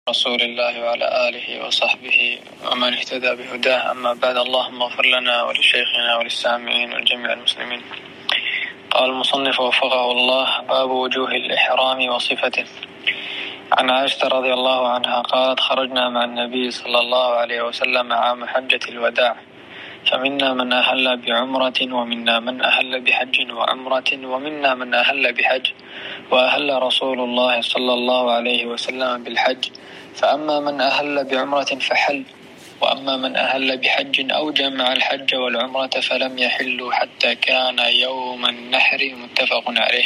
رسول الله وعلى آله وصحبه ومن اهتدى بهداه، أما بعد. اللهم اغفر لنا ولشيخنا وللسامعين والجميع المسلمين. قال المصنف وفقه الله: باب وجوه الإحرام وصفته. عن عائشة رضي الله عنها قالت: خرجنا مع النبي صلى الله عليه وسلم عام حجة الوداع، فمنا من أهل بعمرة ومنا من أهل بحج وعمرة ومنا من أهل بحج، وأهل رسول الله صلى الله عليه وسلم بالحج، فأما من أهل بعمرة فحل، وأما من أهل بحج أو جمع الحج والعمرة فلم يحلوا حتى كان يوم النحر. متفق عليه.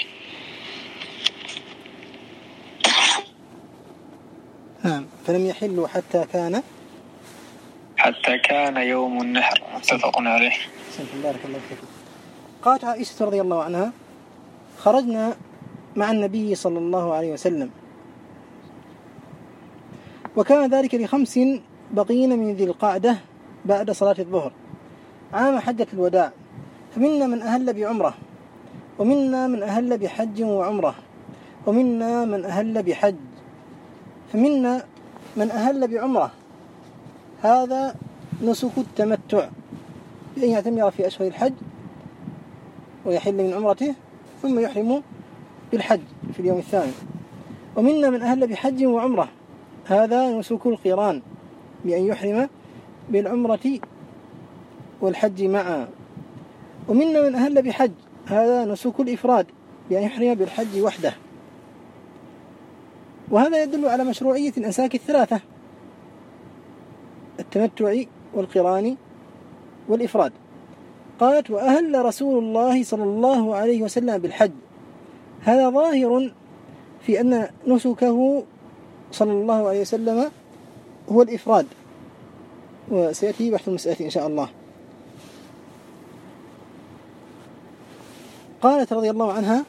فلم يحلوا حتى كان يوم النحر. متفق عليه. بارك الله فيك. قالت عائشة رضي الله عنها: خرجنا مع النبي صلى الله عليه وسلم، وكان ذلك ل5 بقين من ذي القعدة بعد صلاة الظهر عام حجة الوداع، فمنا من أهل بعمرة ومنا من أهل بحج وعمرة ومنا من أهل بحج. فمنا من أهل بعمرة، هذا نسك التمتع بأن يعتمر في أشهر الحج ويحل من عمرته ثم يحرم بالحج في اليوم الثاني. ومنا من أهل بحج وعمرة، هذا نسك القران بأن يحرم بالعمرة والحج معا. ومنا من أهل بحج، هذا نسك الإفراد بأن يحرم بالحج وحده. وهذا يدل على مشروعية الأنساك الثلاثة: التمتع والقران والإفراد. قالت: وأهل رسول الله صلى الله عليه وسلم بالحج، هذا ظاهر في أن نسكه صلى الله عليه وسلم هو الإفراد، وسيأتي بحث المسألة إن شاء الله. قالت رضي الله عنها: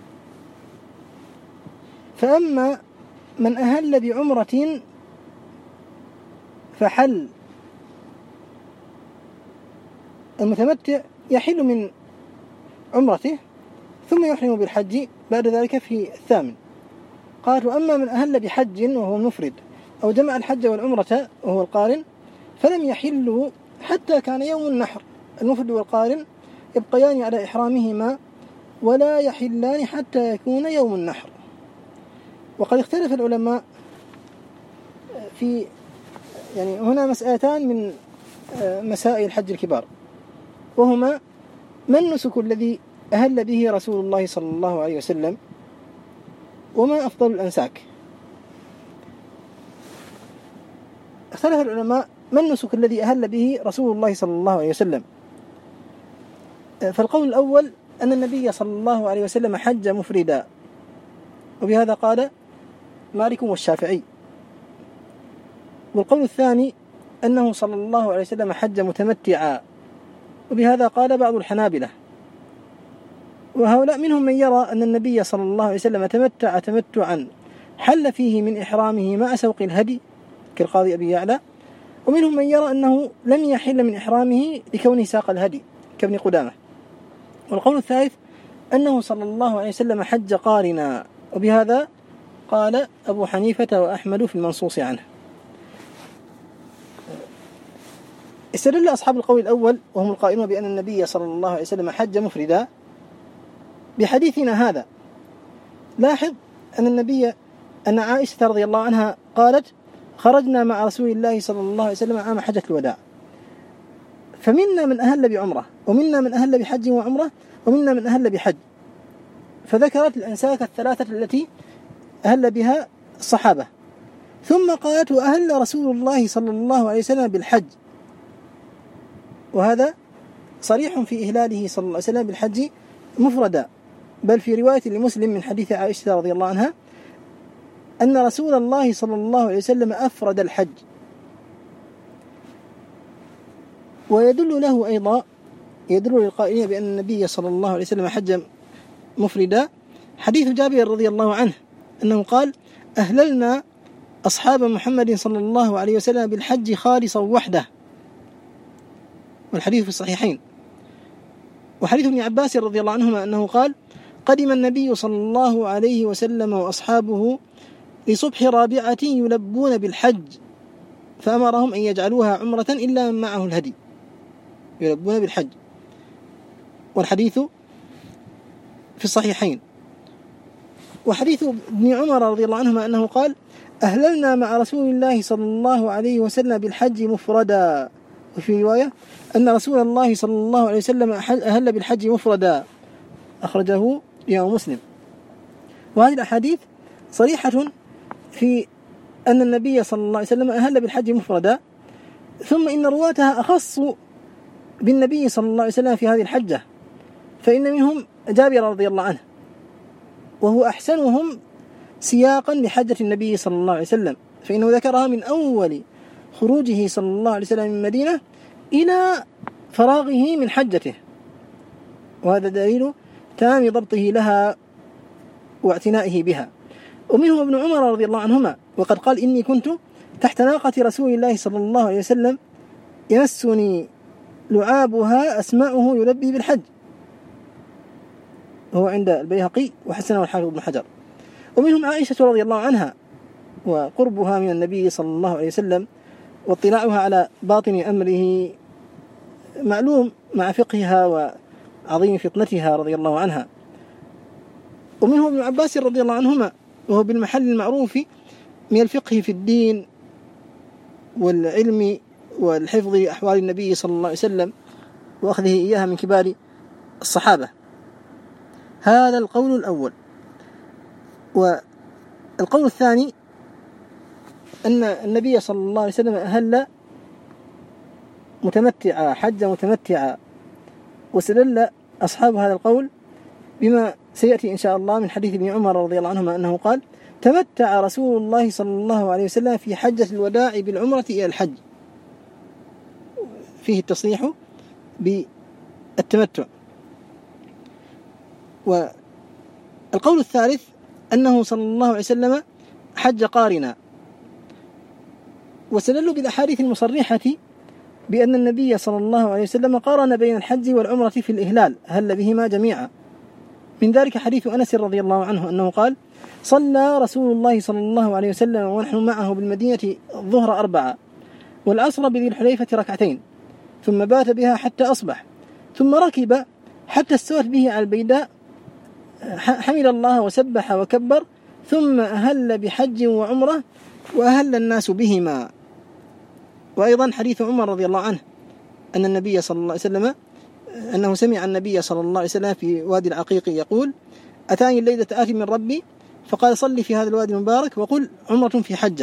فأما من أهل بعمرة فحل. المتمتع يحل من عمرته ثم يحرم بالحج بعد ذلك في 8. قالت: وأما من أهل بحج وهو المفرد أو جمع الحج والعمرة وهو القارن فلم يحلوا حتى كان يوم النحر. المفرد والقارن يبقيان على إحرامهما ولا يحلان حتى يكون يوم النحر. وقد اختلف العلماء في هنا مسألتان من مسائل الحج الكبار، وهما: ما النسك الذي أهل به رسول الله صلى الله عليه وسلم؟ وما أفضل الأنساك؟ اختلف العلماء ما النسك الذي أهل به رسول الله صلى الله عليه وسلم. فالقول الأول أن النبي صلى الله عليه وسلم حج مفردا، وبهذا قال مالك والشافعي. والقول الثاني أنه صلى الله عليه وسلم حج متمتعا، وبهذا قال بعض الحنابلة. وهؤلاء منهم من يرى أن النبي صلى الله عليه وسلم تمتع تمتعا حل فيه من إحرامه مع سوق الهدي كالقاضي أبي يعلى، ومنهم من يرى أنه لم يحل من إحرامه لكونه ساق الهدي كابن قدامة. والقول الثالث أنه صلى الله عليه وسلم حج قارنا، وبهذا قال أبو حنيفة وأحمد في المنصوص عنه. استدل أصحاب القول الأول وهم القائلون بأن النبي صلى الله عليه وسلم حج مفردا بحديثنا هذا. لاحظ أن عائشة رضي الله عنها قالت: خرجنا مع رسول الله صلى الله عليه وسلم عام حجة الوداع، فمنا من أهل بعمرة ومنا من أهل بحج وعمرة ومنا من أهل بحج، فذكرت الأنساك الثلاثة التي أهل بها الصحابة. ثم قالت: وأهل رسول الله صلى الله عليه وسلم بالحج، وهذا صريح في إهلاله صلى الله عليه وسلم بالحج مفردا. بل في رواية لمسلم من حديث عائشة رضي الله عنها أن رسول الله صلى الله عليه وسلم أفرد الحج. ويدل له أيضا، يدل للقائلين بأن النبي صلى الله عليه وسلم حج مفردا حديث جابر رضي الله عنه أنه قال: أهللنا أصحاب محمد صلى الله عليه وسلم بالحج خالصا وحده، والحديث في الصحيحين. وحديث ابن عباس رضي الله عنهما أنه قال: قدم النبي صلى الله عليه وسلم وأصحابه لصبح رابعة يلبون بالحج، فأمرهم أن يجعلوها عمرة إلا من معه الهدي. يلبون بالحج، والحديث في الصحيحين. وحديث ابن عمر رضي الله عنهما أنه قال: أهللنا مع رسول الله صلى الله عليه وسلم بالحج مفردا. وفي رواية أن رسول الله صلى الله عليه وسلم أهل بالحج مفردا، أخرجه الإمام مسلم. وهذه الأحاديث صريحة في أن النبي صلى الله عليه وسلم أهل بالحج مفردا، ثم إن رواتها أخص بالنبي صلى الله عليه وسلم في هذه الحجة، فإن منهم جابر رضي الله عنه، وهو أحسنهم سياقا لحجة النبي صلى الله عليه وسلم، فإنه ذكرها من أول خروجه صلى الله عليه وسلم من المدينة إلى فراغه من حجته، وهذا دليل تمام ضبطه لها واعتنائه بها. ومنهم ابن عمر رضي الله عنهما، وقد قال: إني كنت تحت ناقة رسول الله صلى الله عليه وسلم يمسني لعابها أسمعه يلبي بالحج، هو عند البيهقي وحسنه الحافظ ابن حجر. ومنهم عائشة رضي الله عنها، وقربها من النبي صلى الله عليه وسلم واطلاعها على باطن أمره معلوم مع فقهها وعظيم فطنتها رضي الله عنها. ومنهم ابن عباس رضي الله عنهما، وهو بالمحل المعروف من الفقه في الدين والعلم والحفظ أحوال النبي صلى الله عليه وسلم وأخذه إياها من كبار الصحابة. هذا القول الأول. والقول الثاني أن النبي صلى الله عليه وسلم أهل متمتعا، حج متمتعا، واستدل أصحاب هذا القول بما سيأتي إن شاء الله من حديث ابن عمر رضي الله عنهما أنه قال: تمتع رسول الله صلى الله عليه وسلم في حجة الوداع بالعمرة إلى الحج، فيه التصريح بالتمتع. والقول الثالث أنه صلى الله عليه وسلم حج قارنا، واستدلوا بالأحاديث المصرحة بأن النبي صلى الله عليه وسلم قارن بين الحج والعمرة في الإهلال، أهل بهما جميعا. من ذلك حديث أنس رضي الله عنه أنه قال: صلى رسول الله صلى الله عليه وسلم ونحن معه بالمدينة الظهر 4 والعصر بذي الحليفة 2، ثم بات بها حتى أصبح، ثم ركب حتى استوت به على البيداء، حمد الله وسبح وكبر، ثم أهل بحج وعمرة وأهل الناس بهما. وأيضا حديث عمر رضي الله عنه أن النبي صلى الله عليه وسلم أنه سمع النبي صلى الله عليه وسلم في وادي العقيق يقول: أتاني الليلة آتي من ربي فقال: صلي في هذا الوادي المبارك وقل عمرة في حجة.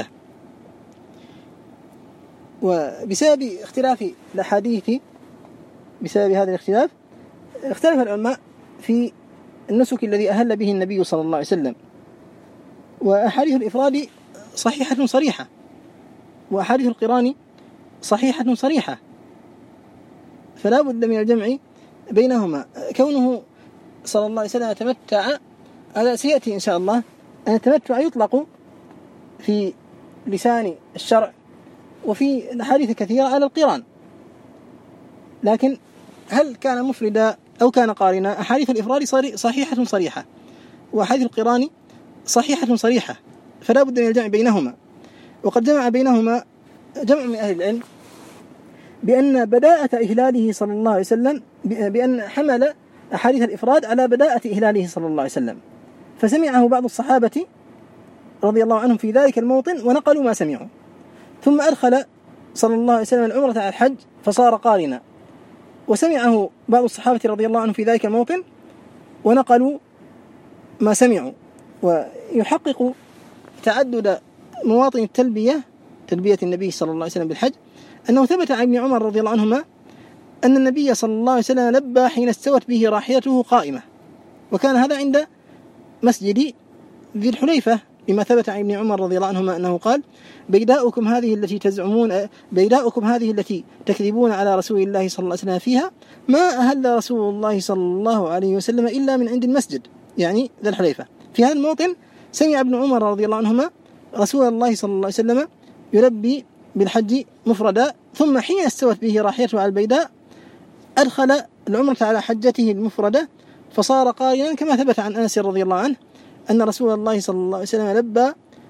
وبسبب اختلاف الأحاديث، بسبب هذا الاختلاف، اختلف العلماء في النسك الذي أهل به النبي صلى الله عليه وسلم. وأحاديث الإفراد صحيحة صريحة، وأحاديث القران صحيحة صريحة، فلا بد من الجمع بينهما. كونه صلى الله عليه وسلم تمتع، هذا سيأتي إن شاء الله، أن التمتع يطلق في لسان الشرع وفي الأحاديث كثيرة على القران، لكن هل كان مفردا أو كان قارنا؟ أحاديث الإفراد صحيحة صريحة، وأحاديث القران صحيحة صريحة، فلا بد من الجمع بينهما. وقد جمع بينهما جمع من أهل العلم بأن بداءة إهلاله صلى الله عليه وسلم، بأن حمل أحاديث الإفراد على بداءة إهلاله صلى الله عليه وسلم، فسمعه بعض الصحابة رضي الله عنهم في ذلك الموطن ونقلوا ما سمعوا، ثم أدخل صلى الله عليه وسلم العمرة على الحج فصار قارنا، وسمعه بعض الصحابة رضي الله عنهم في ذلك الموطن ونقلوا ما سمعوا. ويحقق تعدد مواطن التلبية، تلبية النبي صلى الله عليه وسلم بالحج، أنه ثبت عن ابن عمر رضي الله عنهما أن النبي صلى الله عليه وسلم لبى حين استوت به راحلته قائمة، وكان هذا عند مسجد ذي الحليفة، بما ثبت عن ابن عمر رضي الله عنهما أنه قال: بيداؤكم هذه التي تزعمون، بيداؤكم هذه التي تكذبون على رسول الله صلى الله عليه وسلم فيها، ما أهل رسول الله صلى الله عليه وسلم إلا من عند المسجد، يعني ذي الحليفة. في هذا الموطن سمع ابن عمر رضي الله عنهما رسول الله صلى الله عليه وسلم يلبي بالحج مفردا، ثم حين استوت به راحلته على البيداء أدخل العمرة على حجته المفردة فصار قارنا، كما ثبت عن أنس رضي الله عنه أن رسول الله صلى الله عليه وسلم لبى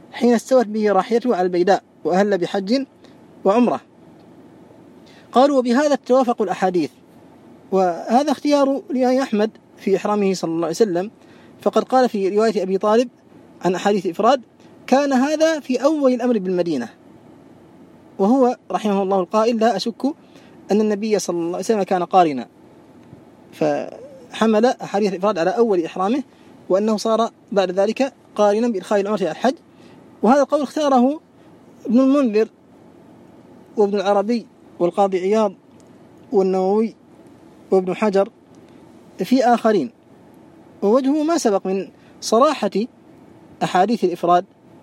حين استوت به راحلته على البيداء وأهل بحج وعمرة. قالوا وبهذا توافق الأحاديث، وهذا اختيار الإمام أحمد في إحرامه صلى الله عليه وسلم، فقد قال في رواية أبي طالب عن أحاديث الإفراد: كان هذا في أول الأمر بالمدينة. وهو رحمه الله القائل: لا أشك أن النبي صلى الله عليه وسلم كان قارنا، فحمل أحاديث الإفراد على أول إحرامه، وأنه صار بعد ذلك قارنا بإدخال العمرة على الحج. وهذا القول اختاره ابن المنذر وابن العربي والقاضي عياض والنووي وابن حجر في آخرين، ووجهه ما سبق من صراحة أحاديث الإفراد.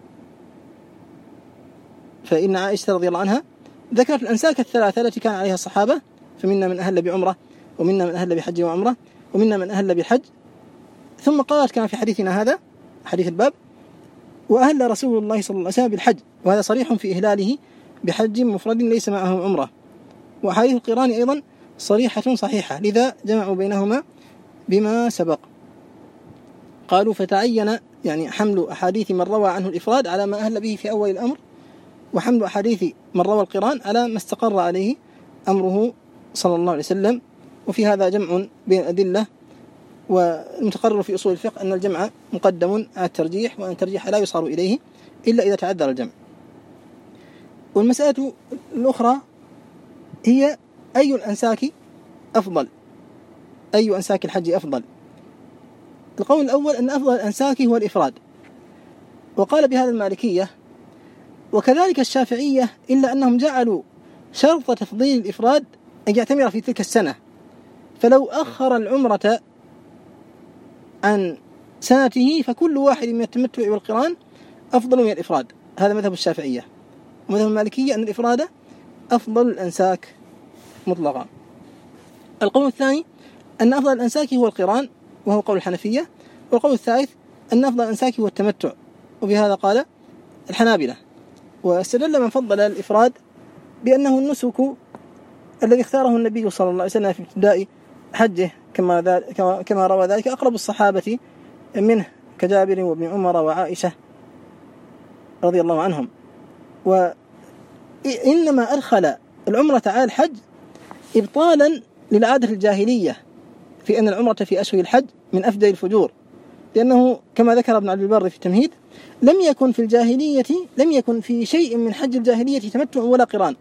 فإن عائشة رضي الله عنها ذكرت الأنساك الثلاثة التي كان عليها الصحابة: فمنا من أهل بعمرة، ومنا من أهل بحج وعمرة، ومنا من أهل بالحج. ثم قالت كما في حديثنا هذا حديث الباب: وأهل رسول الله صلى الله عليه وسلم بالحج، وهذا صريح في إهلاله بحج مفرد ليس معه عمرة. وأحاديث القران أيضا صريحة صحيحة، لذا جمعوا بينهما بما سبق. قالوا فتعين يعني حمل أحاديث من روى عنه الإفراد على ما أهل به في أول الأمر، وحمل أحاديث من روى القران على ما استقر عليه أمره صلى الله عليه وسلم. وفي هذا جمع بين الأدلة، والمتقرر في أصول الفقه أن الجمع مقدم على الترجيح، وأن الترجيح لا يصار إليه إلا إذا تعذر الجمع. والمسألة الأخرى هي: أي الأنساك أفضل؟ أي أنساك الحج أفضل؟ القول الأول أن أفضل الأنساك هو الإفراد، وقال بهذا المالكية وكذلك الشافعية، إلا أنهم جعلوا شرط تفضيل الإفراد أن يعتمر في تلك السنة، فلو أخر العمرة عن سنته فكل واحد من التمتع والقران أفضل من الإفراد. هذا مذهب الشافعية. ومذهب المالكية أن الإفراد أفضل الأنساك مطلقا. القول الثاني أن أفضل الأنساك هو القران، وهو قول الحنفية. والقول الثالث أن أفضل الأنساك هو التمتع، وبهذا قال الحنابلة. واستدل من فضل الإفراد بأنه النسك الذي اختاره النبي صلى الله عليه وسلم في ابتداء حجه، كما روى ذلك أقرب الصحابة منه كجابر وابن عمر وعائشة رضي الله عنهم. وإنما أدخل العمرة على الحج إبطالا للعادة الجاهلية في أن العمرة في أشهر الحج من أفضل الفجور، لأنه كما ذكر ابن عبد البر في التمهيد: لم يكن في شيء من حج الجاهلية تمتع ولا قران،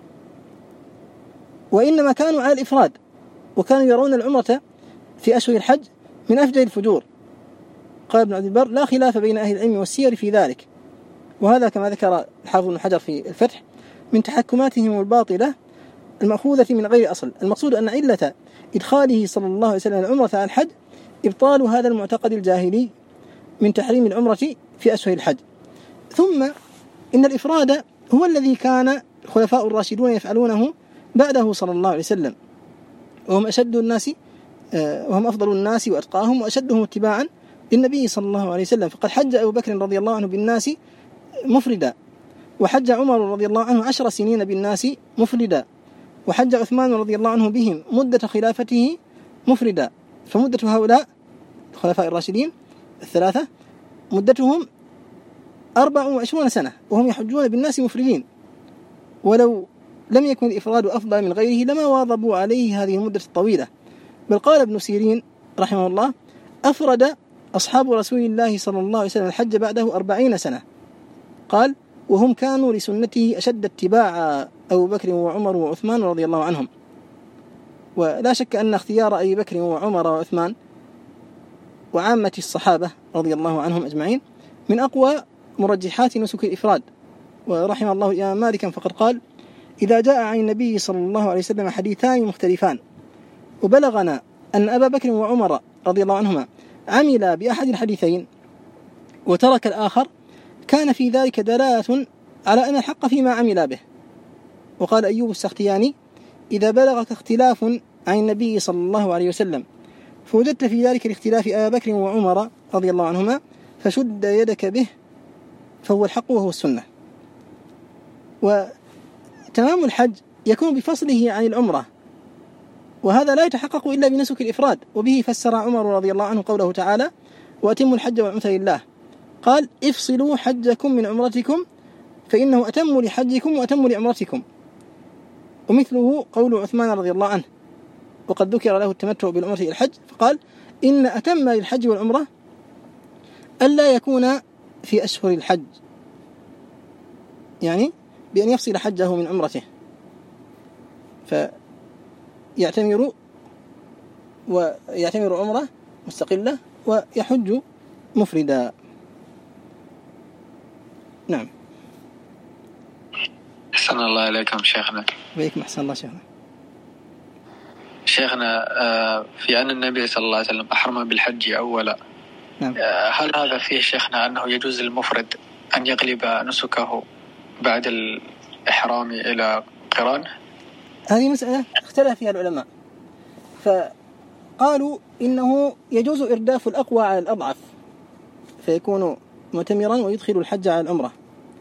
وإنما كانوا على الإفراد، وكانوا يرون العمرة في أشهر الحج من أفضل الفجور. قال ابن عبد البر: لا خلاف بين أهل العلم والسير في ذلك. وهذا كما ذكر الحافظ ابن حجر في الفتح من تحكماتهم الباطلة المأخوذة من غير أصل. المقصود أن علة إدخاله صلى الله عليه وسلم العمرة على الحج إبطال هذا المعتقد الجاهلي من تحريم العمرة في أشهر الحج. ثم إن الإفراد هو الذي كان الخلفاء الراشدون يفعلونه بعده صلى الله عليه وسلم، وهم أشد الناس، وهم أفضل الناس وأتقاهم وأشدهم اتباعا للنبي صلى الله عليه وسلم. فقد حج أبو بكر رضي الله عنه بالناس مفردا، وحج عمر رضي الله عنه 10 سنين بالناس مفردا، وحج عثمان رضي الله عنه بهم مدة خلافته مفردا. فمدة هؤلاء الخلفاء الراشدين الثلاثة مدتهم 24 سنة وهم يحجون بالناس مفردين، ولو لم يكن الإفراد أفضل من غيره لما واظبوا عليه هذه المدة الطويلة. بل قال ابن سيرين رحمه الله: أفرد أصحاب رسول الله صلى الله عليه وسلم الحج بعده 40 سنة. قال: وهم كانوا لسنته أشد اتباعا، أبو بكر وعمر وعثمان رضي الله عنهم. ولا شك أن اختيار أبي بكر وعمر وعثمان وعامة الصحابة رضي الله عنهم أجمعين من أقوى مرجحات نسك الإفراد. ورحم الله الإمام مالكا فقد قال: إذا جاء عن النبي صلى الله عليه وسلم حديثان مختلفان وبلغنا أن أبا بكر وعمر رضي الله عنهما عمل بأحد الحديثين وترك الآخر، كان في ذلك دلالة على أن الحق فيما عمل به. وقال أيوب السختياني: إذا بلغك اختلاف عن النبي صلى الله عليه وسلم فوجدت في ذلك الاختلاف أبا بكر وعمر رضي الله عنهما فشد يدك به فهو الحق وهو السنة. وتمام الحج يكون بفصله عن العمرة، وهذا لا يتحقق إلا بنسك الإفراد. وبه فسر عمر رضي الله عنه قوله تعالى: وأتموا الحج والعمرة لله. قال افصلوا حجكم من عمرتكم فإنه أتم لحجكم وأتم لعمرتكم. ومثله قول عثمان رضي الله عنه وقد ذكر له التمتع بالعمرة إلى الحج، فقال إن أتم للحج والعمرة ألا يكون في أشهر الحج، يعني بأن يفصل حجه من عمرته ويعتمر عمرة مستقلة ويحج مفردا. نعم. أحسن الله إليكم شيخنا. وإليكم أحسن الله شيخنا. شيخنا في أن النبي صلى الله عليه وسلم أحرم بالحج أولا، نعم. هل هذا فيه شيخنا أنه يجوز للمفرد أن يقلب نسكه بعد الإحرام إلى قران؟ هذه مسألة اختلف فيها العلماء، فقالوا إنه يجوز إرداف الأقوى على الأضعف فيكون معتمرا ويدخل الحج على العمرة،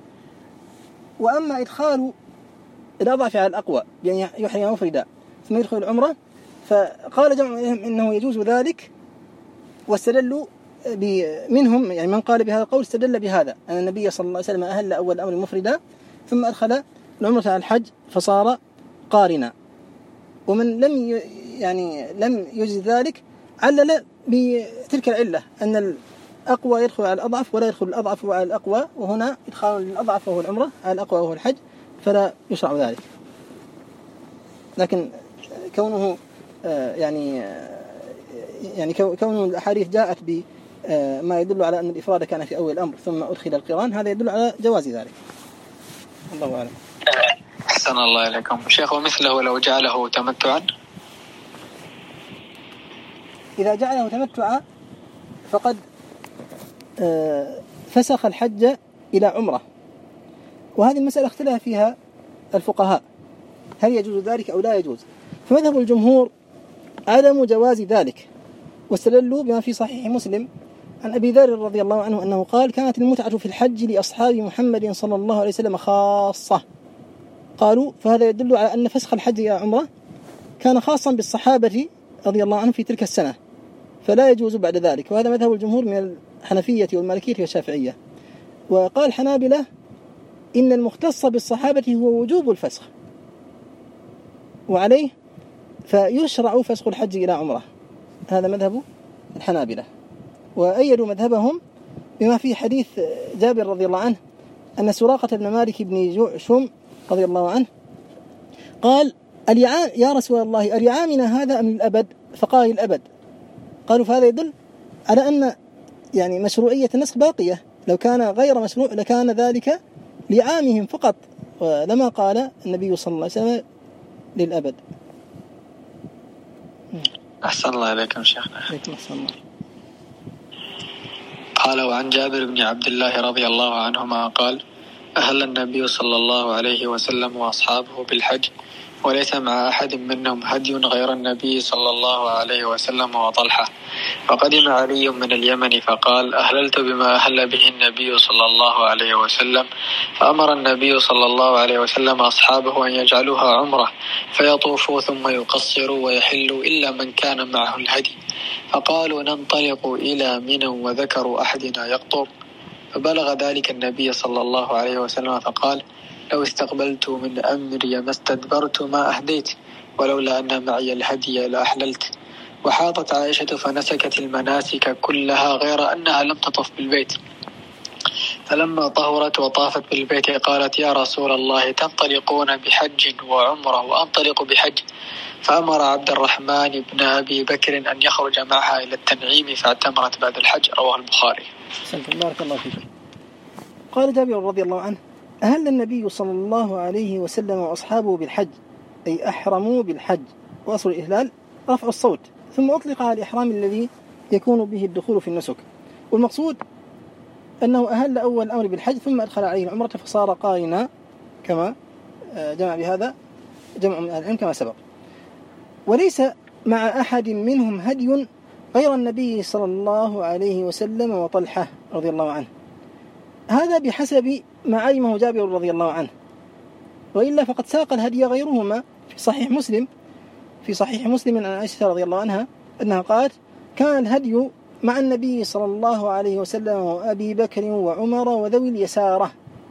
وأما إدخال الأضعف على الأقوى يعني يحرم مفردا ثم يدخل العمرة، فقال جمع منهم إنه يجوز ذلك، واستدلوا منهم يعني من قال بهذا القول استدل بهذا أن النبي صلى الله عليه وسلم أهل أول الأمر مفردا ثم أدخل العمرة على الحج فصار قارنا. ومن لم يجز ذلك علل بتلك العلة أن الأقوى يدخل على الأضعف ولا يدخل الأضعف على الأقوى، وهنا إدخال الأضعف وهو العمرة على الأقوى وهو الحج فلا يشرع ذلك. لكن كونه كون الأحاديث جاءت بما يدل على أن الإفراد كان في أول الأمر ثم أدخل القران هذا يدل على جواز ذلك. الله أعلم. أحسن الله إليكم شيخ. ومثله لو جعله تمتعا؟ إذا جعله تمتعا فقد فسخ الحج إلى عمرة، وهذه المسألة اختلف فيها الفقهاء هل يجوز ذلك أو لا يجوز، فمذهب الجمهور عدم جواز ذلك، واستدلوا بما في صحيح مسلم عن أبي ذر رضي الله عنه أنه قال كانت المتعة في الحج لأصحاب محمد صلى الله عليه وسلم خاصة. قالوا فهذا يدل على أن فسخ الحج إلى عمرة كان خاصا بالصحابة رضي الله عنهم في تلك السنة فلا يجوز بعد ذلك، وهذا مذهب الجمهور من الحنفية والمالكية والشافعية. وقال الحنابلة إن المختص بالصحابة هو وجوب الفسخ، وعليه فيشرع فسخ الحج إلى عمرة، هذا مذهب الحنابلة. وأيدوا مذهبهم بما في حديث جابر رضي الله عنه أن سراقة بن مالك بن جعشم رضي الله عنه قال يا رسول الله أرعامنا هذا أم الأبد؟ فقال الأبد. قالوا فهذا يدل على أن يعني مشروعية النسخ باقية، لو كان غير مشروع لكان ذلك لعامهم فقط ولما قال النبي صلى الله عليه وسلم للأبد. أحسن الله إليكم شيخنا. عليكم السلام. قال وعن جابر بن عبد الله رضي الله عنهما قال أهل النبي صلى الله عليه وسلم وأصحابه بالحج وليس مع أحد منهم هدي غير النبي صلى الله عليه وسلم وطلحة، فقدم علي من اليمن فقال أهللت بما أهل به النبي صلى الله عليه وسلم، فأمر النبي صلى الله عليه وسلم أصحابه أن يجعلوها عمرة فيطوفوا ثم يقصروا ويحلوا إلا من كان معه الهدي، فقالوا ننطلق إلى منى وذكروا أحدنا يقطب، فبلغ ذلك النبي صلى الله عليه وسلم فقال لو استقبلت من أمري ما استدبرت ما أهديت ولولا أن معي الهدي لأحللت. وحاضت عائشة فنسكت المناسك كلها غير أنها لم تطف بالبيت، فلما طهرت وطافت بالبيت قالت يا رسول الله تنطلقون بحج وعمرة وأنطلق بحج؟ فأمر عبد الرحمن بن أبي بكر أن يخرج معها إلى التنعيم فاعتمرت بعد الحج. رواه البخاري. بارك الله فيك. قال جابر رضي الله عنه أهل النبي صلى الله عليه وسلم وأصحابه بالحج أي أحرموا بالحج، وأصل الإهلال رفع الصوت ثم أطلق على الإحرام الذي يكون به الدخول في النسك، والمقصود أنه أهل أول الأمر بالحج ثم أدخل عليه العمرة فصار قارنا كما جمع بهذا جمع من العلم كما سبق. وليس مع أحد منهم هدي غير النبي صلى الله عليه وسلم وطلحة رضي الله عنه، هذا بحسب ما علمه جابر رضي الله عنه، وإلا فقد ساق الهدي غيرهما في صحيح مسلم عن عائشة رضي الله عنها أنها قالت كان الهدي مع النبي صلى الله عليه وسلم وأبي بكر وعمر وذوي اليسارة.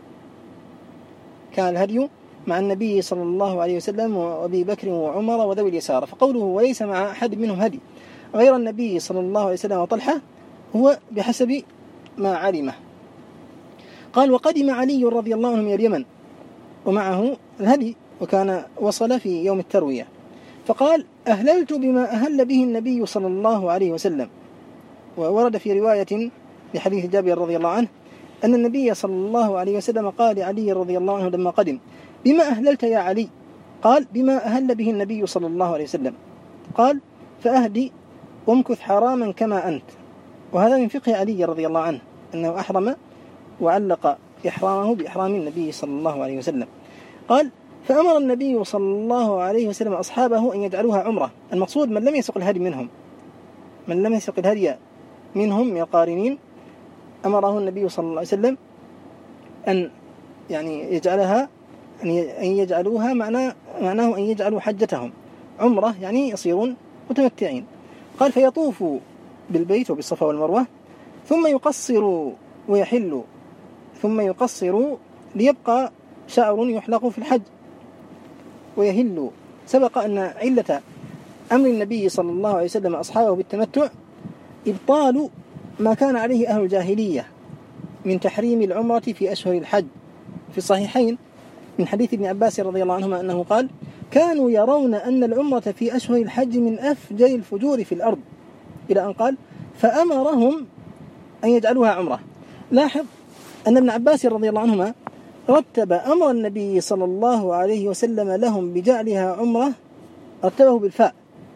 كان الهدي مع النبي صلى الله عليه وسلم وأبي بكر وعمر وذوي اليسارة. فقوله وليس مع أحد منهم هدي غير النبي صلى الله عليه وسلم وطلحة هو بحسب ما علمه. قال وقدم علي رضي الله عنه من اليمن ومعه الهدي، وكان وصل في يوم التروية، فقال أهللت بما أهل به النبي صلى الله عليه وسلم. وورد في رواية لحديث جابر رضي الله عنه أن النبي صلى الله عليه وسلم قال لعلي رضي الله عنه لما قدم بما أهللت يا علي؟ قال بما أهل به النبي صلى الله عليه وسلم. قال فأهدي وامكث حراما كما أنت. وهذا من فقه علي رضي الله عنه أنه أحرم وعلق إحرامه بإحرام النبي صلى الله عليه وسلم. قال فأمر النبي صلى الله عليه وسلم أصحابه أن يجعلوها عمرة. المقصود من لم يسق الهدي منهم، من لم يسق الهدي منهم من القارنين أمره النبي صلى الله عليه وسلم أن يجعلها أن يجعلوها معناه أن يجعلوا حجتهم عمرة، يعني يصيرون متمتعين. قال فيطوفوا بالبيت وبالصفا والمروة ثم يقصروا ويحلوا، ثم يقصروا ليبقى شعر يحلق في الحج ويهلوا. سبق أن علة أمر النبي صلى الله عليه وسلم أصحابه بالتمتع إبطال ما كان عليه أهل الجاهلية من تحريم العمرة في أشهر الحج. في الصحيحين من حديث ابن عباس رضي الله عنهما أنه قال كانوا يرون أن العمرة في أشهر الحج من أفجر الفجور في الأرض، إلى أن قال فأمرهم أن يجعلوها عمرة. لاحظ أن ابن عباس رضي الله عنهما رتب أمر النبي صلى الله عليه وسلم لهم بجعلها عمرة، رتبه بالفاء،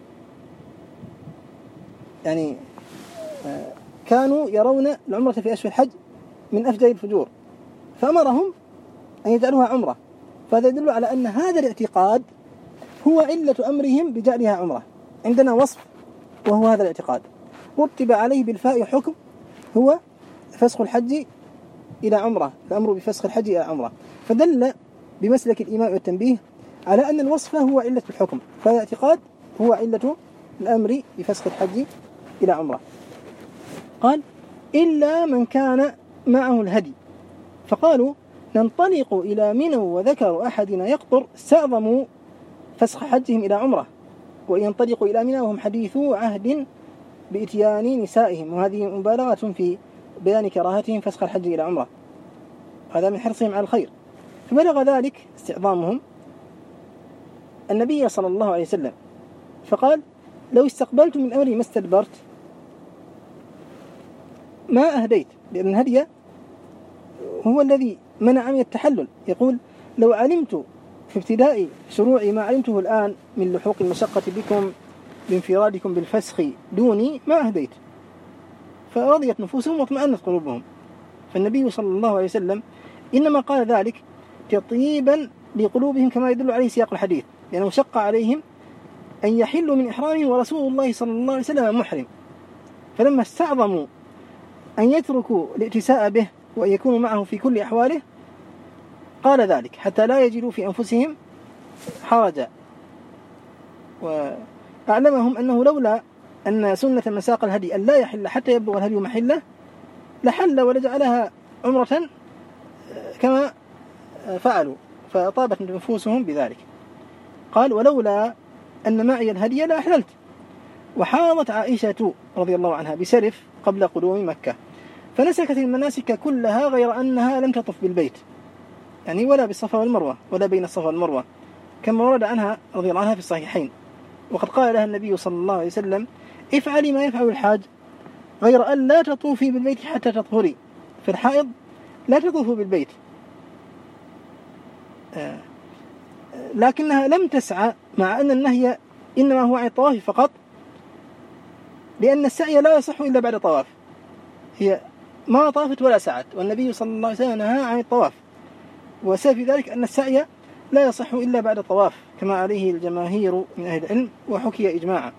يعني كانوا يرون العمرة في أشهر الحج من أفجر الفجور فأمرهم أن يجعلوها عمرة. فهذا يدل على أن هذا الاعتقاد هو علة أمرهم بجعلها عمرة. عندنا وصف وهو هذا الاعتقاد، رتب عليه بالفاء حكم هو فسخ الحج إلى عمرة، الأمر بفسخ الحج إلى عمرة، فدل بمسلك الإيماء والتنبيه على أن الوصف هو علة الحكم، فالاعتقاد هو علة الأمر بفسخ الحج إلى عمرة. قال إلا من كان معه الهدي، فقالوا ننطلق إلى منى وذكر أحدنا يقطر، استعظموا فسخ حجهم إلى عمرة، وإن ينطلقوا إلى منى وهم حديثو عهد بإتيان نسائهم، وهذه مبالغة في بيان كراهتهم فسخ الحج إلى عمرة، هذا من حرصهم على الخير. فبلغ ذلك استعظامهم النبي صلى الله عليه وسلم فقال لو استقبلت من أمري ما استدبرت ما أهديت، لأن الهدي هو الذي منع من التحلل. يقول لو علمت في ابتداء شروعي ما علمته الآن من لحوق المشقة بكم بانفرادكم بالفسخ دوني ما أهديت. فرضيت نفوسهم واطمأنت قلوبهم. فالنبي صلى الله عليه وسلم إنما قال ذلك تطيبا لقلوبهم كما يدل عليه سياق الحديث، لأنه شق عليهم أن يحلوا من إحرامهم ورسول الله صلى الله عليه وسلم محرم، فلما استعظموا أن يتركوا الائتساء به وأن يكونوا معه في كل أحواله قال ذلك حتى لا يجدوا في أنفسهم حرجا. وأعلمهم أنه لولا أن سنة مساق الهدي أن لا يحل حتى يبلغ الهدي محله لحل ولجعلها عمرة كما فعلوا، فطابت نفوسهم بذلك. قال ولولا أن معي الهدي لا أحللت. وحاضت عائشة رضي الله عنها بسرف قبل قدوم مكة فنسكت المناسك كلها غير أنها لم تطف بالبيت، يعني ولا بالصفا والمروة ولا بين الصفا والمروة، كما ورد عنها رضي الله عنها في الصحيحين. وقد قال لها النبي صلى الله عليه وسلم افعلي ما يفعل الحاج غير أن لا تطوفي بالبيت حتى تطهري، في الحائض لا تطوف بالبيت، لكنها لم تسعى مع أن النهي إنما هو عن الطواف فقط، لأن السعي لا يصح إلا بعد طواف، هي ما طافت ولا سعت، والنبي صلى الله عليه وسلم نهى عن الطواف، وسبب في ذلك أن السعي لا يصح إلا بعد الطواف كما عليه الجماهير من أهل العلم وحكي إجماعا.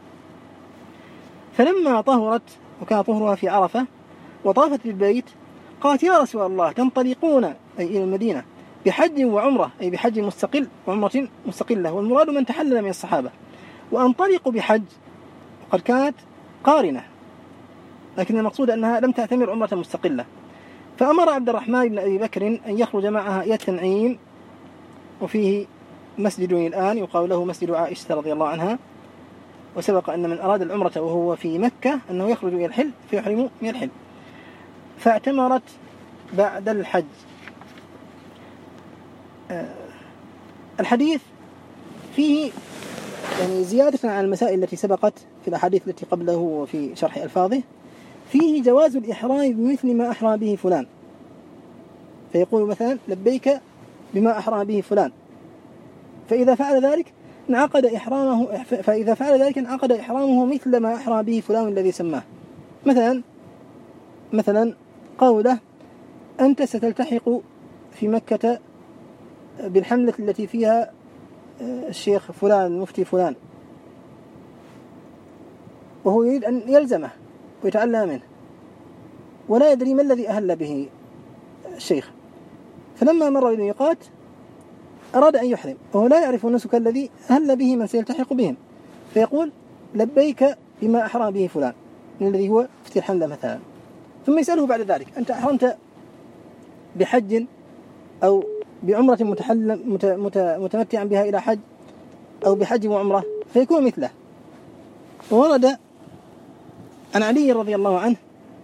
فلما طهرت وكان طهرها في عرفة وطافت بالبيت قالت يا رسول الله تنطلقون أي إلى المدينة بحج وعمرة، أي بحج مستقل وعمرة مستقلة، والمراد من تحلل من الصحابة، وأنطلق بحج وقد كانت قارنة لكن المقصود أنها لم تعتمر عمرة مستقلة. فأمر عبد الرحمن بن أبي بكر أن يخرج معها إلى التنعيم، وفيه مسجد الآن يقال له مسجد عائشة رضي الله عنها، وسبق أن من أراد العمرة وهو في مكة أنه يخرج إلى الحل فيحرم من الحل. فاعتمرت بعد الحج. الحديث فيه يعني زيادة على المسائل التي سبقت في الأحاديث التي قبله وفي شرح ألفاظه. فيه جواز الإحرام بمثل ما أحرم به فلان، فيقول مثلا لبيك بما أحرم به فلان، فإذا فعل ذلك انعقد إحرامه مثل ما أحرم به فلان الذي سماه. مثلا قوله أنت ستلتحق في مكة بالحملة التي فيها الشيخ فلان المفتي فلان، وهو يريد أن يلزمه ويتعلم منه ولا يدري ما الذي أهل به الشيخ، فلما مر بالميقات أراد أن يحرم وهو لا يعرف النسك الذي أهل به من سيلتحق بهم، فيقول لبيك بما أحرم به فلان الذي هو مفتي الحملة مثلا. ثم يسأله بعد ذلك أنت أحرمت بحج أو بعمرة متمتعا بها إلى حج أو بحج وعمرة، فيكون مثله. وورد عن علي رضي الله عنه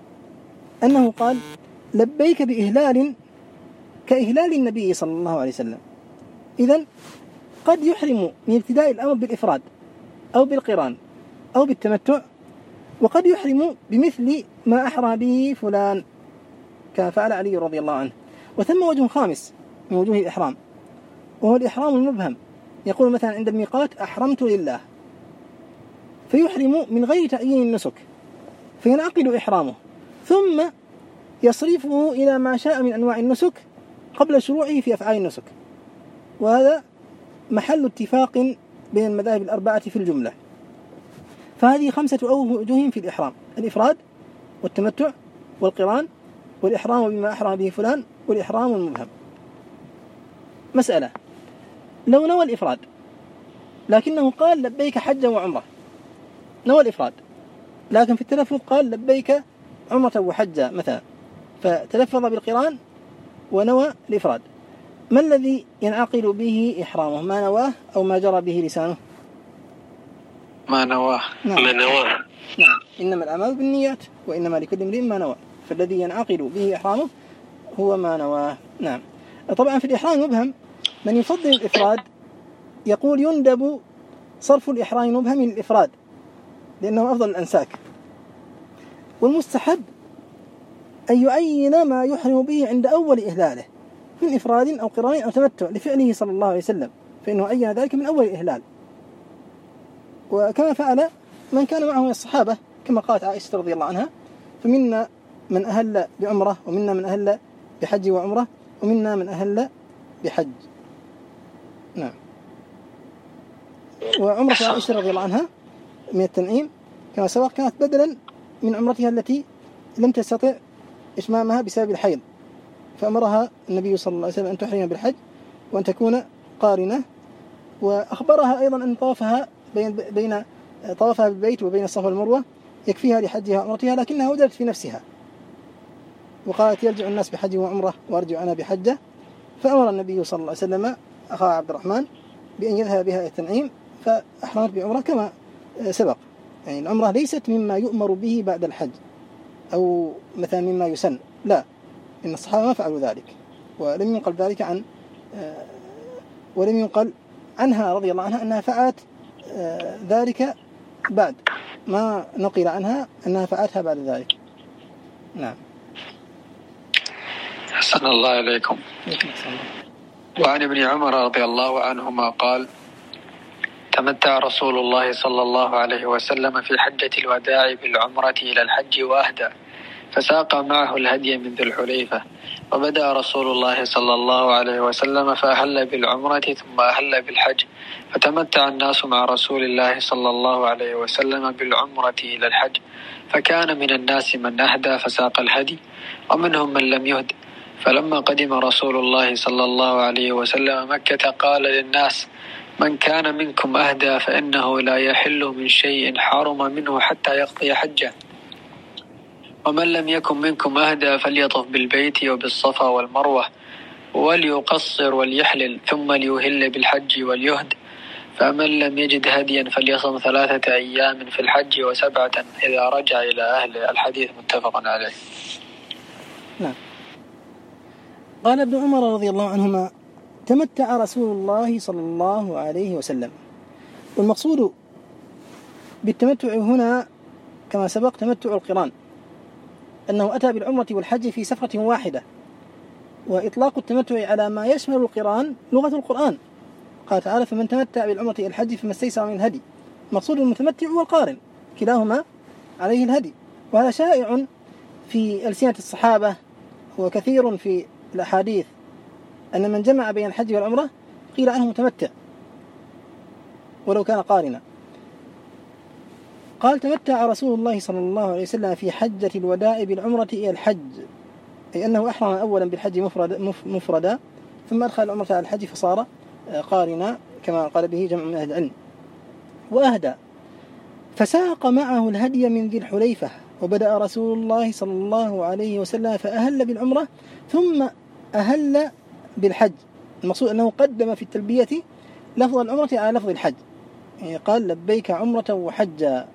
أنه قال لبيك بإهلال كإهلال النبي صلى الله عليه وسلم. إذن قد يحرم من ابتداء الأمر بالإفراد أو بالقران أو بالتمتع، وقد يحرم بمثل ما أحرم به فلان كما فعل علي رضي الله عنه. وثم وجه خامس من وجوه الإحرام وهو الإحرام المبهم. يقول مثلا عند الميقات أحرمت لله، فيحرم من غير تعيين النسك، فينعقد إحرامه ثم يصرفه إلى ما شاء من أنواع النسك قبل شروعه في أفعال النسك. وهذا محل اتفاق بين المذاهب الأربعة في الجملة. فهذه 5 وجوه في الإحرام: الإفراد والتمتع والقران والإحرام بما أحرم به فلان والإحرام المبهم. مسألة: لو نوى الإفراد لكنه قال لبيك حجا وعمرة، نوى الإفراد لكن في التلفظ قال لبيك عمرة وحجا مثلا، فتلفظ بالقران ونوى الإفراد، ما الذي ينعقد به إحرامه؟ ما نواه أو ما جرى به لسانه؟ ما نواه. نعم. إنما الأعمال بالنيات وإنما لكل امرئ ما نوى، فالذي ينعقد به إحرامه هو ما نواه. نعم. طبعا في الإحرام المبهم من يفضل الإفراد يقول يندب صرف الإحرام المبهم من الإفراد لأنه أفضل الأنساك، والمستحب أن يعين ما يحرم به عند أول إهلاله من إفراد أو قران أو تمتع لفعله صلى الله عليه وسلم، فإنه عين ذلك من أول الإهلال، وكما فعل من كان معه من الصحابة كما قالت عائشة رضي الله عنها: فمنا من أهل بعمرة ومنا من أهل بحج وعمرة ومنا من أهل بحج. نعم. وعمرة عائشة رضي الله عنها من التنعيم كما سبق كانت بدلا من عمرتها التي لم تستطع إتمامها بسبب الحيض، فأمرها النبي صلى الله عليه وسلم أن تحرم بالحج وأن تكون قارنة، وأخبرها أيضا أن طوافها بين طوافها بالبيت وبين الصفا والمروة يكفيها لحجها وعمرتها، لكنها وجدت في نفسها وقالت يرجع الناس بحج وعمرة وارجع أنا بحجة، فأمر النبي صلى الله عليه وسلم أخاه عبد الرحمن بأن يذهب بها إلى التنعيم، فأحرمت بعمرة كما سبق. يعني العمرة ليست مما يؤمر به بعد الحج أو مثلا مما يسن، لا، إن الصحابة ما فعلوا ذلك، ولم ينقل ذلك ولم ينقل عنها رضي الله عنها أنها فعلت ذلك بعد، ما نقل عنها أنها فعلتها بعد ذلك. نعم. حسن الله إليكم. وعن ابن عمر رضي الله عنهما قال: تمتع رسول الله صلى الله عليه وسلم في حجة الوداع بالعمرة إلى الحج وأهدى، فساق معه الهدي من ذي الحليفة، وبدأ رسول الله صلى الله عليه وسلم فأهل بالعمرة ثم أهل بالحج، فتمتع الناس مع رسول الله صلى الله عليه وسلم بالعمرة إلى الحج، فكان من الناس من أهدى فساق الهدي ومنهم من لم يهد. فلما قدم رسول الله صلى الله عليه وسلم مكة قال للناس: من كان منكم أهدى فإنه لا يحل من شيء حرم منه حتى يقضي حجه. ومن لم يكن منكم أهدى فليطف بالبيت وبالصفا والمروة وليقصر وليحلل ثم ليهل بالحج وليهد. فمن لم يجد هديا فليصم 3 أيام في الحج و7 إذا رجع إلى أهل. الحديث متفق عليه. نعم. قال ابن عمر رضي الله عنهما: تمتع رسول الله صلى الله عليه وسلم. والمقصود بالتمتع هنا كما سبق تمتع القران، أنه أتى بالعمرة والحج في سفرة واحدة. وإطلاق التمتع على ما يشمل القران لغة القرآن. قال تعالى: فمن تمتع بالعمرة إلى الحج فما استيسر من الهدي. المقصود المتمتع والقارن كلاهما عليه الهدي. وهذا شائع في ألسنة الصحابة وكثير في الأحاديث أن من جمع بين الحج والعمرة قيل عنه متمتع ولو كان قارنا. قال: تمتع رسول الله صلى الله عليه وسلم في حجة الوداع بالعمرة إلى الحج، أي أنه أحرم أولا بالحج مفردا ثم أدخل العمرة على الحج فصار قارنا كما قال به جمع من أهل العلم. وأهدى فساق معه الهدي من ذي الحليفة. وبدأ رسول الله صلى الله عليه وسلم فأهل بالعمرة ثم أهل بالحج. المقصود أنه قدم في التلبية لفظ العمرة على لفظ الحج، يعني قال: لبيك عمرة وحجا.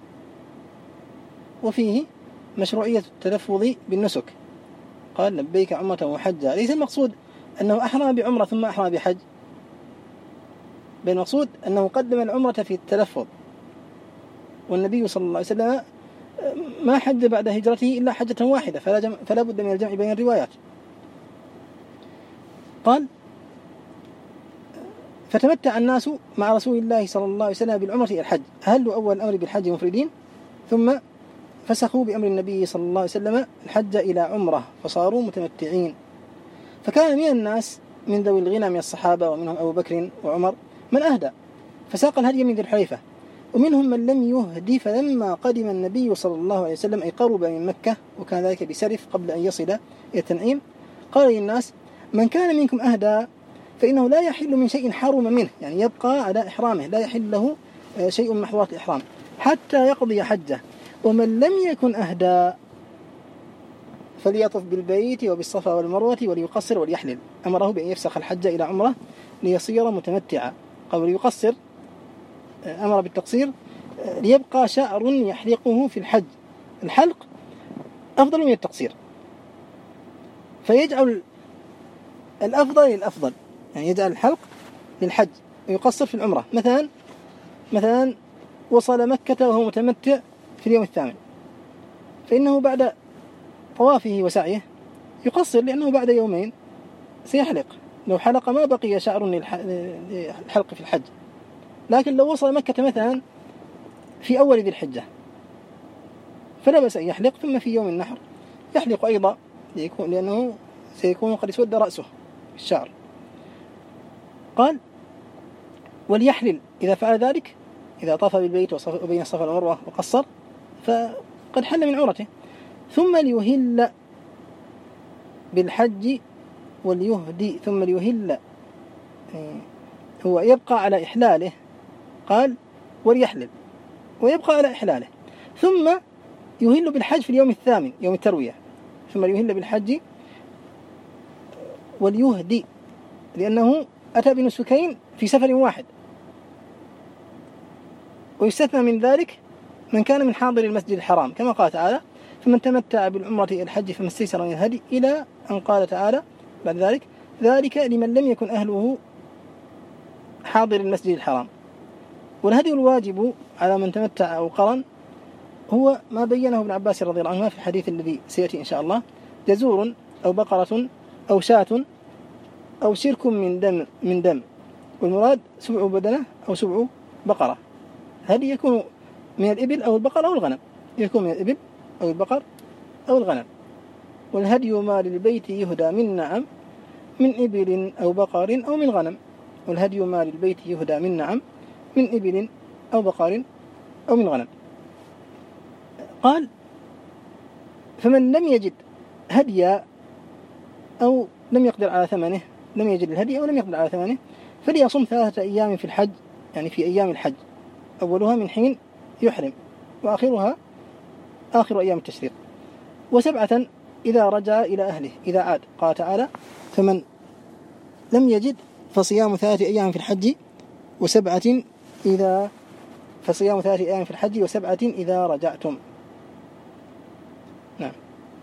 وفيه مشروعية التلفظ بالنسك، قال: لبيك عمرة وحجا. ليس المقصود أنه أحرم بعمرة ثم أحرم بحج، بل المقصود أنه قدم العمرة في التلفظ. والنبي صلى الله عليه وسلم ما حج بعد هجرته إلا حجة واحدة، فلا بد من الجمع بين الروايات. قال: فتمتع الناس مع رسول الله صلى الله عليه وسلم بالعمرة إلى الحج. أهلوا أول الأمر بالحج مفردين، ثم فسخوا بأمر النبي صلى الله عليه وسلم الحج إلى عمرة فصاروا متمتعين. فكان من الناس من ذوي الغنى من الصحابة ومنهم أبو بكر وعمر من أهدى فساق الهدي من ذي الحليفة، ومنهم من لم يهدي. فلما قدم النبي صلى الله عليه وسلم أي قرب من مكة، وكان ذلك بسرف قبل أن يصل إلى التنعيم، قال للناس: من كان منكم أهدى فإنه لا يحل من شيء حرم منه، يعني يبقى على إحرامه، لا يحل له شيء من محظورات الإحرام حتى يقضي حجه. ومن لم يكن أهدى فليطف بالبيت وبالصفا والمروة وليقصر وليحلل. أمره بأن يفسخ الحج إلى عمرة ليصير متمتعا. قبل يقصر أمر بالتقصير ليبقى شعر يحلقه في الحج. الحلق أفضل من التقصير، فيجعل الأفضل للأفضل، يعني يجعل الحلق للحج ويقصر في العمرة. مثلا وصل مكة وهو متمتع في اليوم الثامن، فإنه بعد طوافه وسعيه يقصر، لأنه بعد يومين سيحلق. لو حلق ما بقي شعر للحلق في الحج. لكن لو وصل مكة مثلا في أول ذي الحجة فلا بأس أن يحلق، ثم في يوم النحر يحلق أيضا، لأنه سيكون قد اسود رأسه الشعر. قال: وليحلل إذا فعل ذلك، إذا طاف بالبيت وبين الصفا والمروة وقصر فقد حل من عمرته. ثم ليهل بالحج وليهدي، ثم ليهل هو يبقى على إحلاله. قال: وليحلل ويبقى على إحلاله، ثم يهل بالحج في اليوم الثامن يوم التروية. ثم يهل بالحج وليهدي، لأنه أتى بنسكين في سفر واحد. ويستثنى من ذلك من كان من حاضر المسجد الحرام، كما قال تعالى: فمن تمتع بالعمرة إلى الحج فما استيسر من الهدي، إلى أن قال تعالى بعد ذلك لمن لم يكن أهله حاضر المسجد الحرام. والهدي الواجب على من تمتع أو قرن هو ما بينه ابن عباس رضي الله عنهما في الحديث الذي سيأتي إن شاء الله: جزور أو بقرة أو شاة أو شرك من دم، والمراد 7 بدنة أو 7 بقرة. هدي يكون من الإبل أو البقر أو الغنم، يكون من الإبل أو البقر أو الغنم. والهدي ما للبيت يهدى من نعم من إبل أو بقر أو من غنم. والهدي ما للبيت يهدى من نعم من إبل أو بقر أو من غنم. قال: فمن لم يجد هديا أو لم يقدر على ثمنه، لم يجد الهدي أو لم يقدر على ثمنه، فليصم 3 أيام في الحج، يعني في أيام الحج، أولها من حين يحرم وآخرها آخر أيام التشريق. و7 إذا رجع إلى أهله إذا عاد. قال تعالى: فمن لم يجد فصيام 3 أيام في الحج و7 إذا رجعتم. نعم.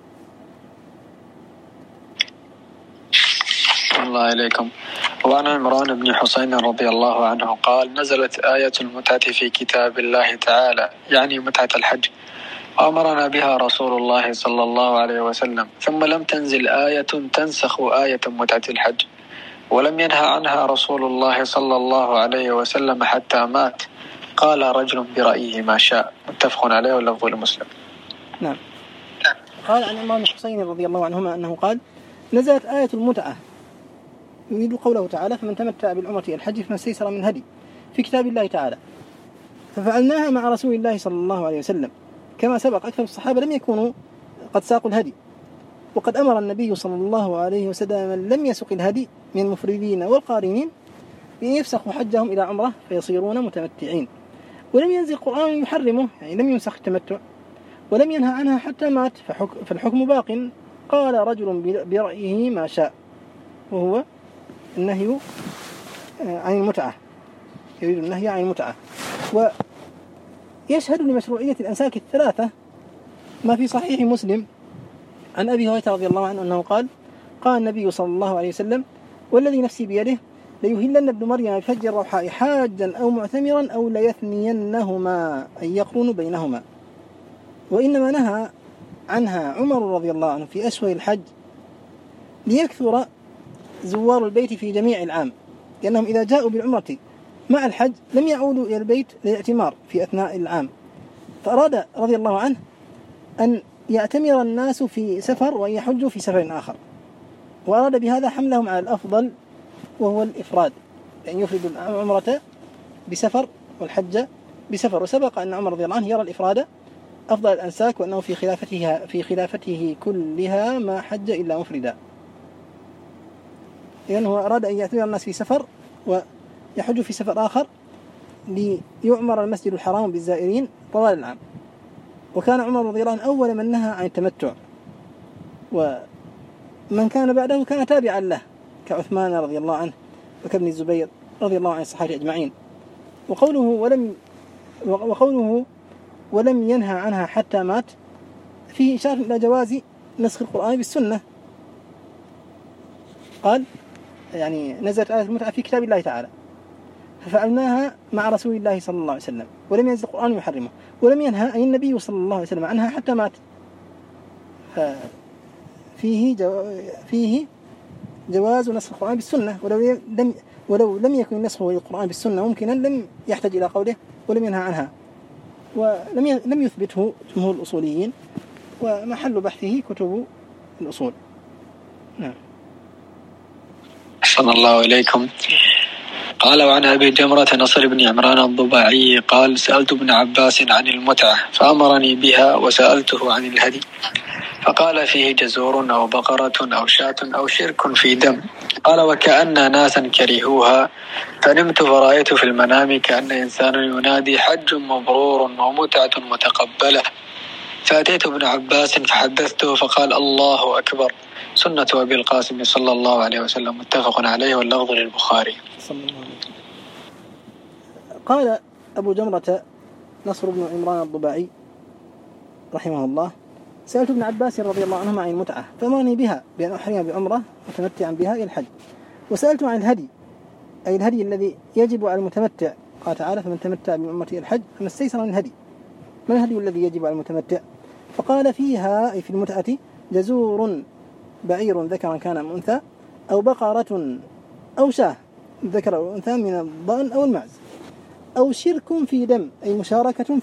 الله إليكم. وعن عمران بن حسين رضي الله عنه قال: نزلت آية المتعة في كتاب الله تعالى، يعني متعة الحج، أمرنا بها رسول الله صلى الله عليه وسلم، ثم لم تنزل آية تنسخ آية متعة الحج، ولم ينهى عنها رسول الله صلى الله عليه وسلم حتى مات. قال رجل برأيه ما شاء. متفق عليه واللفظ لمسلم. نعم. قال عن عمران بن حسين رضي الله عنهما أنه قال: نزلت آية المتعة، يريد قوله تعالى: فمن تمتع بالعمرة إلى الحج فما استيسر من هدي، في كتاب الله تعالى، ففعلناها مع رسول الله صلى الله عليه وسلم. كما سبق أكثر الصحابة لم يكونوا قد ساقوا الهدي، وقد أمر النبي صلى الله عليه وسلم من لم يسق الهدي من المفردين والقارنين بأن يفسخوا حجهم إلى عمرة فيصيرون متمتعين. ولم ينزل القرآن يحرمه، يعني لم ينسخ التمتع، ولم ينهى عنها حتى مات، فالحكم باق. قال رجل برأيه ما شاء، وهو النهي عن المتعة، يريد النهي عن المتعة. ويشهد لمشروعية الأنساك 3 ما في صحيح مسلم عن أبي هريرة رضي الله عنه أنه قال: قال النبي صلى الله عليه وسلم: والذي نفسي بيده ليهلن ابن مريم بفج الروحاء حاجا أو معتمرا أو ليثنينهما، أن يقرن بينهما. وإنما نهى عنها عمر رضي الله عنه في أشهر الحج ليكثر زوار البيت في جميع العام، لأنهم إذا جاءوا بالعمرة مع الحج لم يعودوا إلى البيت للاعتمار في أثناء العام، فأراد رضي الله عنه أن يعتمر الناس في سفر وأن يحجوا في سفر آخر، وأراد بهذا حملهم على الأفضل وهو الإفراد، يعني يفرد العمرة بسفر والحج بسفر. وسبق أن عمر رضي الله عنه يرى الإفراد أفضل الأنساك، وأنه في خلافته كلها ما حج إلا مفردا، لأنه أراد أن يعتمر الناس في سفر ويحج في سفر آخر ليعمر المسجد الحرام بالزائرين طوال العام. وكان عمر رضي الله عنه أول من نهى عن التمتع، ومن كان بعده كان تابعا له كعثمان رضي الله عنه وكابن الزبير رضي الله عن الصحابة أجمعين. وقوله ولم ينهى عنها حتى مات فيه إشارة إلى جواز نسخ القرآن بالسنة. قال: يعني نزلت آية المتعة في كتاب الله تعالى، ففعلناها مع رسول الله صلى الله عليه وسلم، ولم ينزل القرآن يحرمه، ولم ينهى أي النبي صلى الله عليه وسلم عنها حتى مات. فيه جواز نسخ القرآن بالسنة، ولو لم يكن نسخه القرآن بالسنة ممكنا لم يحتاج إلى قوله ولم ينهى عنها، ولم يثبته جمهور الأصوليين، ومحل بحثه كتب الأصول. نعم. أحسن الله إليكم. قال: وعن أبي جمرة نصر بن عمران الضباعي قال: سألت ابن عباس عن المتعة فأمرني بها، وسألته عن الهدي فقال: فيه جزور أو بقرة أو شاة أو شرك في دم. قال: وكأن ناسا كرهوها، فنمت فرأيت في المنام كأن إنسان ينادي: حج مبرور ومتعة متقبلة. فأتيت ابن عباس فحدثته فقال: الله أكبر، سنة أبي القاسم صلى الله عليه وسلم. متفق عليه واللفظ للبخاري. صلى الله عليه وسلم. قال أبو جمرة نصر بن عمران الضباعي رحمه الله: سألت ابن عباس رضي الله عنهما عن المتعة فأمرني بها بأن أحرم بعمرة متمتعا بها إلى الحج. وسألت عن الهدي، أي الهدي الذي يجب على المتمتع. قال تعالى: فمن تمتع بعمرة إلى الحج فما استيسر من الهدي. ما الهدي الذي يجب على المتمتع؟ فقال: فيها أي في المتعة جزور، بعير ذكرا كان أم أنثى، أو بقرة أو شاة ذكر أو أنثى من الضأن أو المعز، أو شرك في دم، أي مشاركة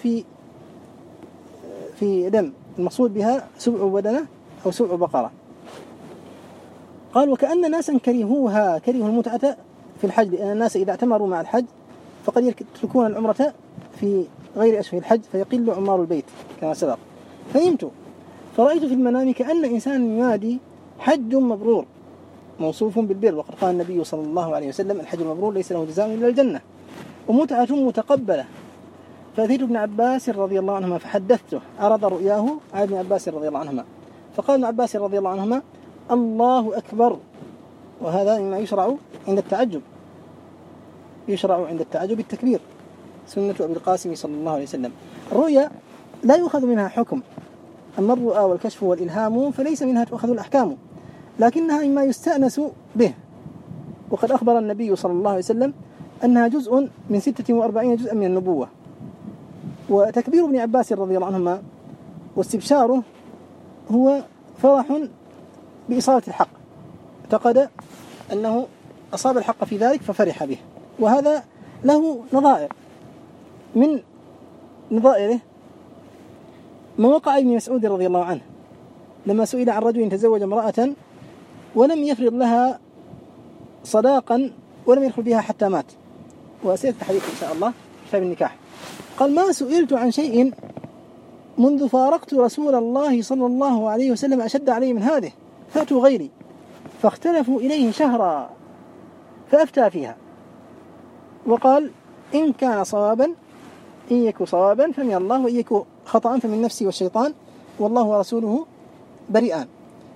في دم، المقصود بها سبع بدنة أو سبع بقرة. قال: وكأن ناسا كرهوا المتعة في الحج، لأن الناس إذا اعتمروا مع الحج فقد يتركون العمرة في غير أشهر الحج فيقل عمار البيت كما سبق. فنمت فرأيت في المنام كأن إنسان ينادي: حج مبرور موصوف بالبر، وقد قال النبي صلى الله عليه وسلم: الحج المبرور ليس له جزاء إلا الجنة، ومتعة متقبلة. فأتيت ابن عباس رضي الله عنهما فحدثته، عرض رؤياه على ابن عباس رضي الله عنهما، فقال ابن عباس رضي الله عنهما: الله أكبر. وهذا مما يشرع عند التعجب، يشرع عند التعجب التكبير، سنة أبي القاسم صلى الله عليه وسلم. الرؤيا لا يؤخذ منها حكم، أما الرؤى والكشف والإلهام فليس منها تؤخذ الأحكام، لكنها مما يستأنس به. وقد أخبر النبي صلى الله عليه وسلم أنها جزء من 46 جزءا من النبوة. وتكبير ابن عباس رضي الله عنهما واستبشاره هو فرح بإصابة الحق، اعتقد أنه أصاب الحق في ذلك ففرح به. وهذا له نظائر، من نظائره ما وقع ابن مسعود رضي الله عنه لما سئل عن رجل تزوج امرأة ولم يفرض لها صداقا ولم يدخل بها حتى مات، وسيأتي الحديث إن شاء الله في كتاب النكاح. قال: ما سئلت عن شيء منذ فارقت رسول الله صلى الله عليه وسلم أشد علي من هذه، فأتوا غيري فاختلفوا إليه شهرا فأفتى فيها، وقال: إن كان صوابا إن يكو صوابا فمن الله، وإن يكو خطأ فمن نفسي والشيطان، والله ورسوله بريئان.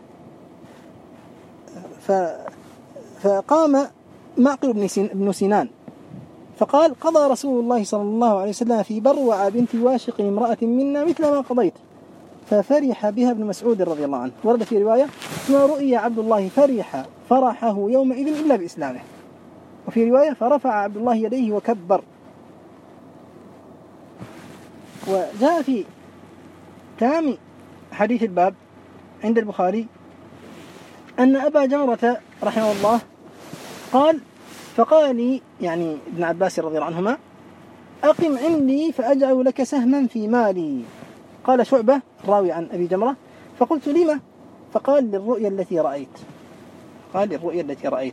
فقام معقل بن سنان فقال: قضى رسول الله صلى الله عليه وسلم في بروع بنت واشق امرأة منا مثل ما قضيت، ففرح بها ابن مسعود رضي الله عنه. ورد في رواية: ما رؤي عبد الله فرح فرحه يومئذ إلا بإسلامه. وفي رواية: فرفع عبد الله يديه وكبر. وجاء في تمام حديث الباب عند البخاري أن أبا جمرة رحمه الله قال: فقال لي، يعني ابن عباس رضي الله عنهما: أقم عندي فأجعل لك سهما في مالي. قال شعبة راوي عن أبي جمرة: فقلت: لما؟ فقال: للرؤيا التي رأيت. قال: للرؤيا التي رأيت.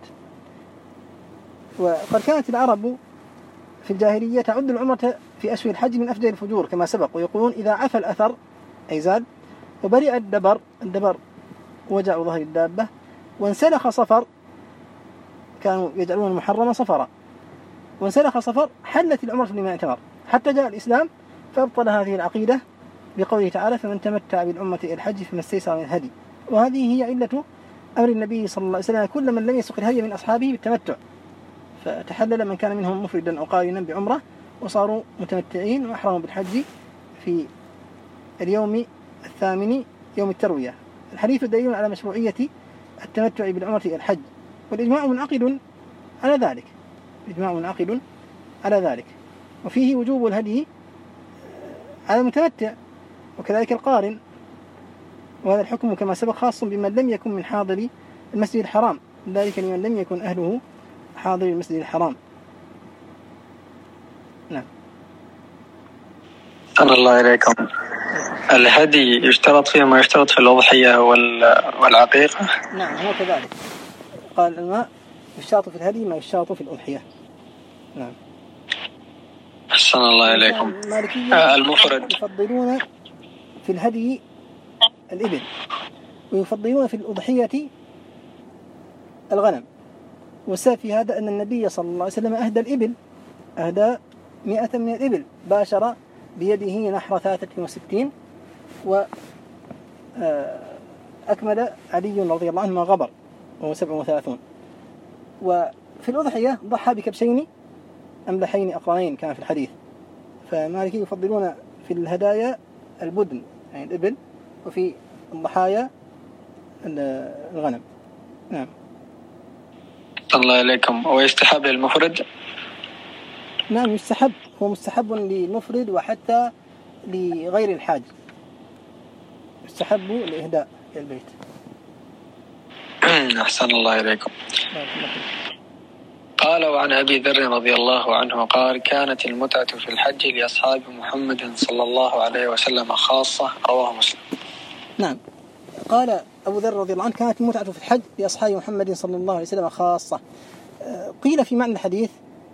وقد كانت العرب في الجاهلية تعد العمرة في أشهر الحج من أفجر الفجور كما سبق، ويقولون: إذا عفى الأثر أي زاد، وبرئ الدبر وجع ظهر الدابة، وانسلخ صفر، كانوا يجعلون المحرم صفرا، وانسلخ صفر حلت العمرة لمن اعتمر، حتى جاء الإسلام فأبطل هذه العقيدة بقوله تعالى: فمن تمتع بالعمرة إلى الحج فما استيسر من الهدي. وهذه هي علة أمر النبي صلى الله عليه وسلم كل من لم يسق الهدي من أصحابه بالتمتع، فتحلل من كان منهم مفردا أو قارنا بعمرة وصاروا متمتعين وأحرموا بالحج في اليوم الثامن يوم التروية. الحديث دليل على مشروعية التمتع بالعمرة إلى الحج، والإجماع منعقد على ذلك، الإجماع منعقد على ذلك. وفيه وجوب الهدي على المتمتع وكذلك القارن، وهذا الحكم كما سبق خاص بمن لم يكن من حاضر المسجد الحرام، ذلك لمن لم يكن أهله حاضر المسجد الحرام. نعم. أحسن الله إليكم. الهدي يشترط فيه ما يشترط في الأضحية والعقيقة؟ نعم هو كذلك. قال الماء يشترط في الهدي ما يشترط في الأضحية. نعم. أحسن الله إليكم. المفرد يفضلون في الهدي الإبل، ويفضلون في الأضحية الغنم. والسبب في هذا أن النبي صلى الله عليه وسلم أهدى الإبل، أهدى 100 من الإبل، باشر بيده نحر 63، وأكمل علي رضي الله عنه ما غبر وهو 37. وفي الأضحية ضحى بكبشين أملحين أقرنين كان في الحديث. فمالكي يفضلون في الهدايا البدن يعني الإبل، وفي الضحايا الغنم. نعم. الله إليكم. ويستحب للمفرد؟ نعم يستحب، هو مستحب للمفرد وحتى لغير الحاج، يستحب الإهداء إلى البيت. أحسن الله إليكم. قال: وعن أبي ذر رضي الله عنه قال: كانت المتعة في الحج لأصحاب محمد صلى الله عليه وسلم خاصة، رواه مسلم. نعم. قال أبو ذر رضي الله عنه: كانت المتعة في الحج لأصحاب محمد صلى الله عليه وسلم خاصة. قيل في معنى الحديث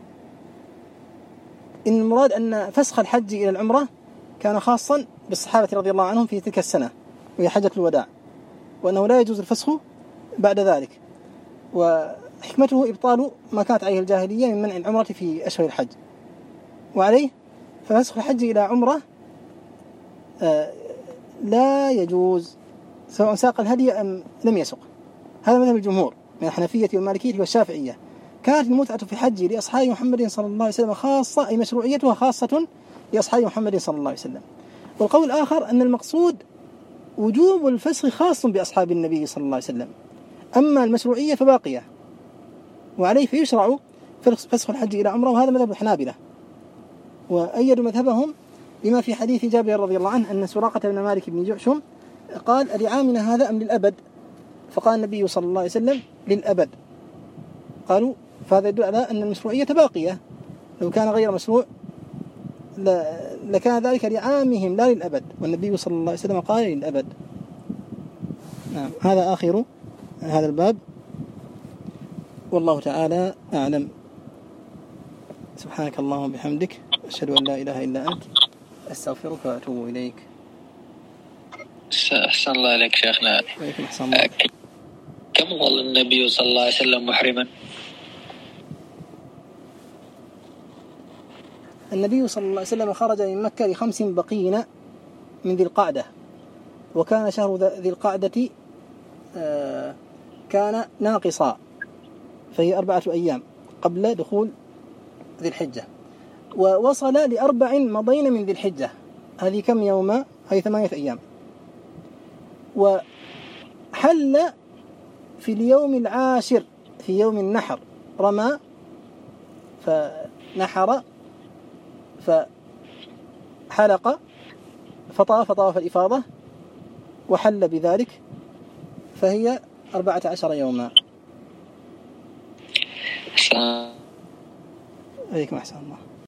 إن المراد أن فسخ الحج إلى العمرة كان خاصا بالصحابة رضي الله عنهم في تلك السنة وهي حجة الوداع، وأنه لا يجوز الفسخ بعد ذلك، وحكمته إبطال ما كانت عليه الجاهلية من منع العمرة في أشهر الحج. وعليه ففسخ الحج إلى عمرة لا يجوز، سواء ساق الهدي أم لم يسق. هذا مذهب الجمهور من الحنفية والمالكية والشافعية. كانت المتعة في الحج لأصحاب محمد صلى الله عليه وسلم خاصة، أي مشروعيتها خاصة لأصحاب محمد صلى الله عليه وسلم. والقول الآخر أن المقصود وجوب الفسخ خاص بأصحاب النبي صلى الله عليه وسلم، أما المشروعية فباقية، وعليه فيشرع فسخ الحج إلى عمرة. وهذا مذهب الحنابلة، وأيدوا مذهبهم بما في حديث جابر رضي الله عنه أن سراقة بن مالك بن جعشم قال: لعامنا هذا أم للأبد؟ فقال النبي صلى الله عليه وسلم: للأبد. قالوا: فهذا يدل على أن المشروعية باقية، لو كان غير مشروع لكان ذلك لعامهم لا للأبد، والنبي صلى الله عليه وسلم قال: للأبد. نعم، هذا آخر هذا الباب، والله تعالى أعلم. سبحانك اللهم وبحمدك، أشهد أن لا إله إلا أنت، أستغفرك وأتوب إليك. أحسن الله عليك شيخنا. أحسن الله. كم ظل النبي صلى الله عليه وسلم محرما؟ النبي صلى الله عليه وسلم خرج من مكة ل5 بقين من ذي القعدة، وكان شهر ذي القعدة كان ناقصا، فهي 4 أيام قبل دخول ذي الحجة، ووصل ل4 مضين من ذي الحجة. هذه كم يوما؟ هذه 8 أيام. وحل في اليوم العاشر في يوم النحر، رمى فنحر فحلق فطاف الإفاضة وحل بذلك، فهي 14 يوما. عليكم أحسن الله.